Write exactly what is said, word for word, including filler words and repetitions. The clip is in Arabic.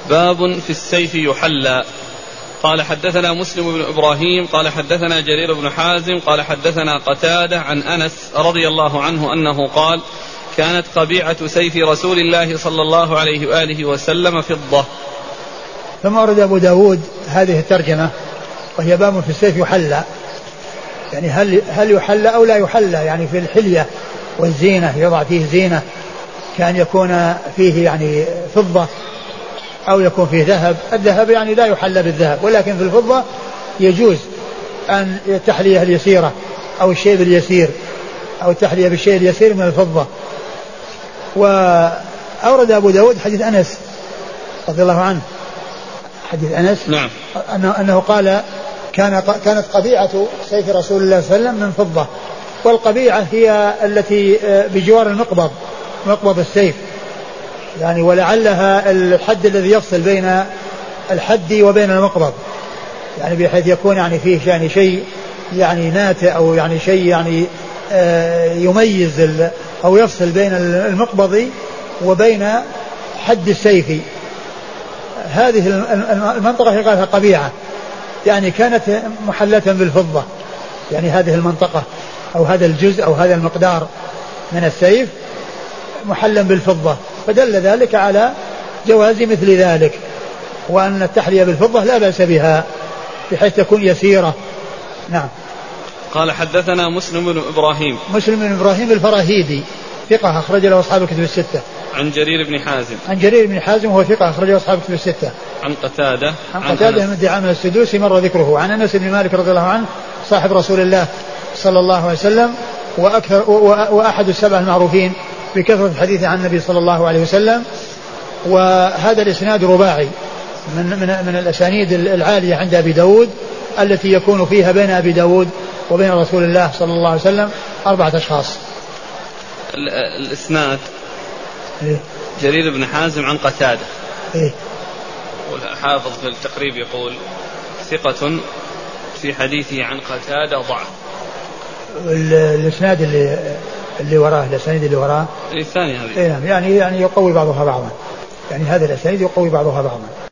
باب في السيف يحلى. قال حدثنا مسلم بن إبراهيم قال حدثنا جرير بن حازم قال حدثنا قتادة عن أنس رضي الله عنه أنه قال كانت قبيعة سيف رسول الله صلى الله عليه وآله وسلم فضة. ثم أورد أبو داود هذه الترجمة وهي باب في السيف يحلى، يعني هل, هل يحلى أو لا يحلى، يعني في الحلية والزينة يضع فيه زينة، كان يكون فيه يعني فضة أو يكون فيه ذهب. الذهب يعني لا يحلى بالذهب، ولكن في الفضة يجوز أن التحلية اليسيرة أو الشيء اليسير أو التحلية بالشيء اليسير من الفضة. وأورد أبو داود حديث أنس رضي الله عنه، حديث أنس نعم. أنه, أنه قال كان كانت قبيعة سيف رسول الله صلى الله عليه وسلم من فضة، والقبيعة هي التي بجوار المقبض، مقبض السيف يعني، ولعلها الحد الذي يفصل بين الحد وبين المقبض، يعني بحيث يكون يعني فيه يعني شيء يعني ناتئ أو يعني شيء يعني يميز أو يفصل بين المقبض وبين حد السيف. هذه المنطقة يقالها قبيعة، يعني كانت محلة بالفضة، يعني هذه المنطقة أو هذا الجزء أو هذا المقدار من السيف محلا بالفضة، فدل ذلك على جواز مثل ذلك، وأن التحلية بالفضة لا بأس بها بحيث تكون يسيرة. نعم. قال حدثنا مسلم بن إبراهيم مسلم بن إبراهيم الفراهيدي ثقة أخرج له أصحاب الكتب الستة. عن جرير بن حازم عن جرير بن حازم وهو ثقة أخرج له أصحاب الكتب الستة. عن قتادة عن قتادة من دعامة السدوسي مر ذكره. عن أنس بن مالك رضي الله عنه صاحب رسول الله صلى الله عليه وسلم وأكثر وأحد السبع المعروفين بكثرة الحديث عن النبي صلى الله عليه وسلم. وهذا الإسناد رباعي من, من, من الأسانيد العالية عند أبي داود التي يكون فيها بين أبي داود وبين رسول الله صلى الله عليه وسلم أربعة أشخاص. الإسناد إيه؟ جرير بن حازم عن قتادة. إيه؟ والحافظ في التقريب يقول ثقة في حديثه عن قتادة ضعف. الإسناد اللي اللي وراه الأسانيد اللي وراه الثاني هذه إيه يعني يعني يقوي بعضها بعضا، يعني هذا الأسانيد يقوي بعضها بعضا.